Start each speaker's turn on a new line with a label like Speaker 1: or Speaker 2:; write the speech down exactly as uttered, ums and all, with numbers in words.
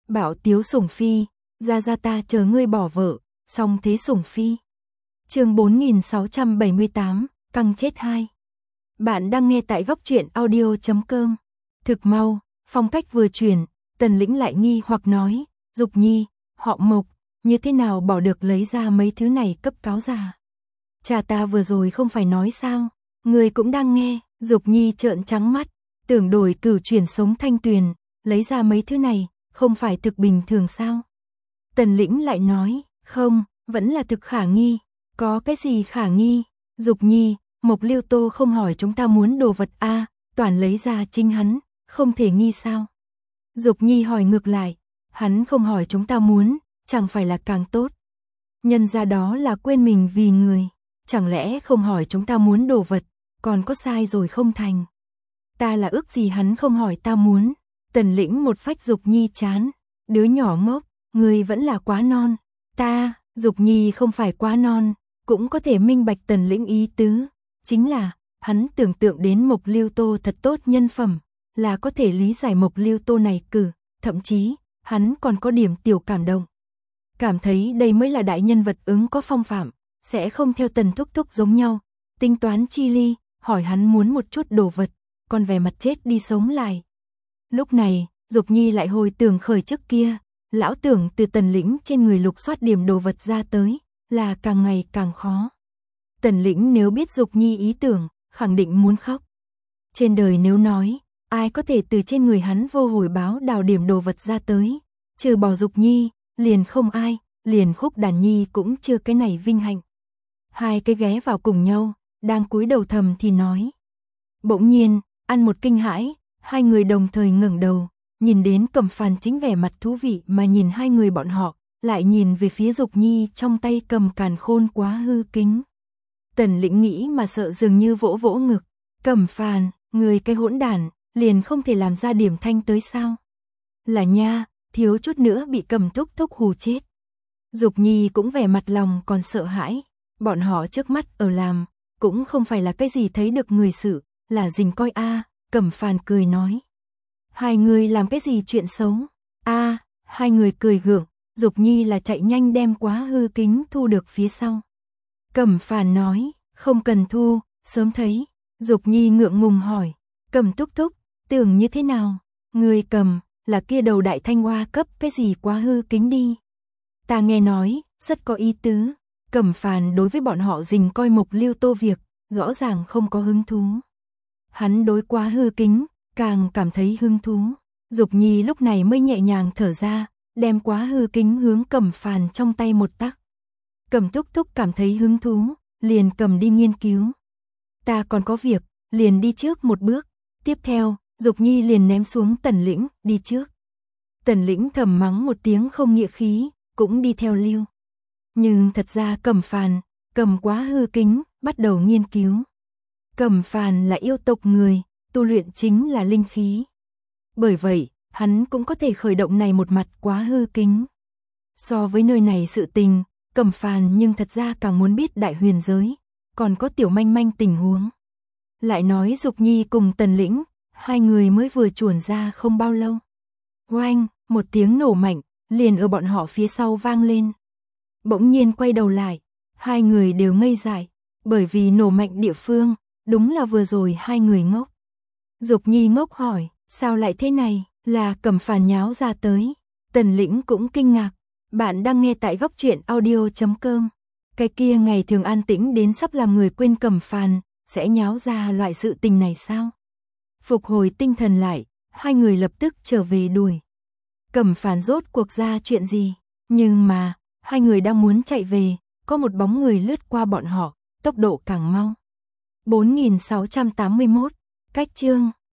Speaker 1: Bảo Tiếu Sủng Phi, ra ra ta chờ ngươi bỏ vợ, song thế Sủng Phi. Chương bốn nghìn sáu trăm bảy mươi tám, căng chết hai. Bạn đang nghe tại góc truyện audio chấm com. Thực mau, phong cách vừa chuyển, Tần Lĩnh lại nghi hoặc nói, Dục Nhi, họ Mộc, như thế nào bỏ được lấy ra mấy thứ này cấp cáo già. Cha ta vừa rồi không phải nói sao, người cũng đang nghe. Dục Nhi trợn trắng mắt, tưởng đổi cửu chuyển sống thanh tuyền, lấy ra mấy thứ này, không phải thực bình thường sao? Tần Lĩnh lại nói, không, vẫn là thực khả nghi. Có cái gì khả nghi? Dục Nhi, Mộc Liêu Tô không hỏi chúng ta muốn đồ vật a, à, toàn lấy ra chính hắn, không thể nghi sao? Dục Nhi hỏi ngược lại, hắn không hỏi chúng ta muốn, chẳng phải là càng tốt? Nhân ra đó là quên mình vì người, chẳng lẽ không hỏi chúng ta muốn đồ vật, còn có sai rồi không thành? Ta là ước gì hắn không hỏi ta muốn? Tần Lĩnh một phách Dục Nhi chán, đứa nhỏ ngốc, người vẫn là quá non. Ta, Dục Nhi không phải quá non, cũng có thể minh bạch Tần Lĩnh ý tứ, chính là, hắn tưởng tượng đến Mộc Liêu Tô thật tốt nhân phẩm, là có thể lý giải Mộc Liêu Tô này cử, thậm chí, hắn còn có điểm tiểu cảm động. Cảm thấy đây mới là đại nhân vật ứng có phong phạm, sẽ không theo Tần Thúc Thúc giống nhau, tính toán chi ly, hỏi hắn muốn một chút đồ vật, còn về mặt chết đi sống lại. Lúc này, Dục Nhi lại hồi tưởng khởi trước kia, lão tưởng từ Tần Lĩnh trên người lục soát điểm đồ vật ra tới, là càng ngày càng khó. Tần Lĩnh nếu biết Dục Nhi ý tưởng, khẳng định muốn khóc. Trên đời nếu nói, ai có thể từ trên người hắn vô hồi báo đào điểm đồ vật ra tới, trừ bỏ Dục Nhi, liền không ai, liền Khúc Đàn Nhi cũng chưa cái này vinh hạnh. Hai cái ghé vào cùng nhau, đang cúi đầu thầm thì nói. Bỗng nhiên, ăn một kinh hãi, hai người đồng thời ngẩng đầu, nhìn đến Cẩm Phàn chính vẻ mặt thú vị mà nhìn hai người bọn họ, lại nhìn về phía Dục Nhi trong tay cầm càn khôn quá hư kính. Tần Lĩnh nghĩ mà sợ dường như vỗ vỗ ngực, Cẩm Phàn, người cái hỗn đản, liền không thể làm ra điểm thanh tới sao? Là nha, thiếu chút nữa bị Cẩm Thúc Thúc hù chết. Dục Nhi cũng vẻ mặt lòng còn sợ hãi, bọn họ trước mắt ở làm, cũng không phải là cái gì thấy được người sự, là dình coi a. À, Cẩm Phàn cười nói. Hai người làm cái gì chuyện xấu? A, à, hai người cười gượng, Dục Nhi là chạy nhanh đem quá hư kính thu được phía sau. Cẩm Phàn nói, không cần thu, sớm thấy. Dục Nhi ngượng ngùng hỏi, Cẩm Thúc Thúc, tưởng như thế nào? Người cầm, là kia đầu đại thanh hoa cấp cái gì quá hư kính đi. Ta nghe nói, rất có ý tứ. Cẩm Phàn đối với bọn họ dình coi Mộc Liêu Tô việc, rõ ràng không có hứng thú. Hắn đối quá hư kính, càng cảm thấy hứng thú. Dục Nhi lúc này mới nhẹ nhàng thở ra, đem quá hư kính hướng Cẩm Phàn trong tay một tắc. Cẩm Thúc Thúc cảm thấy hứng thú, liền cầm đi nghiên cứu. Ta còn có việc, liền đi trước một bước. Tiếp theo, Dục Nhi liền ném xuống Tần Lĩnh, đi trước. Tần Lĩnh thầm mắng một tiếng không nghĩa khí, cũng đi theo lưu. Nhưng thật ra Cẩm Phàn, cầm quá hư kính, bắt đầu nghiên cứu. Cẩm Phàn là yêu tộc người, tu luyện chính là linh khí. Bởi vậy, hắn cũng có thể khởi động này một mặt quá hư kính. So với nơi này sự tình, Cẩm Phàn nhưng thật ra càng muốn biết đại huyền giới, còn có tiểu manh manh tình huống. Lại nói Dục Nhi cùng Tần Lĩnh, hai người mới vừa chuồn ra không bao lâu. Oanh, một tiếng nổ mạnh, liền ở bọn họ phía sau vang lên. Bỗng nhiên quay đầu lại, hai người đều ngây dại, bởi vì nổ mạnh địa phương, đúng là vừa rồi hai người ngốc. Dục Nhi ngốc hỏi, sao lại thế này, là Cẩm Phàn nháo ra tới. Tần Lĩnh cũng kinh ngạc, bạn đang nghe tại góc truyện audio chấm com. Cái kia ngày thường an tĩnh đến sắp làm người quên Cẩm Phàn, sẽ nháo ra loại sự tình này sao? Phục hồi tinh thần lại, hai người lập tức trở về đuổi. Cẩm Phàn rốt cuộc ra chuyện gì? Nhưng mà, hai người đang muốn chạy về, có một bóng người lướt qua bọn họ, tốc độ càng mau. bốn nghìn sáu trăm tám mươi mốt, cách chương.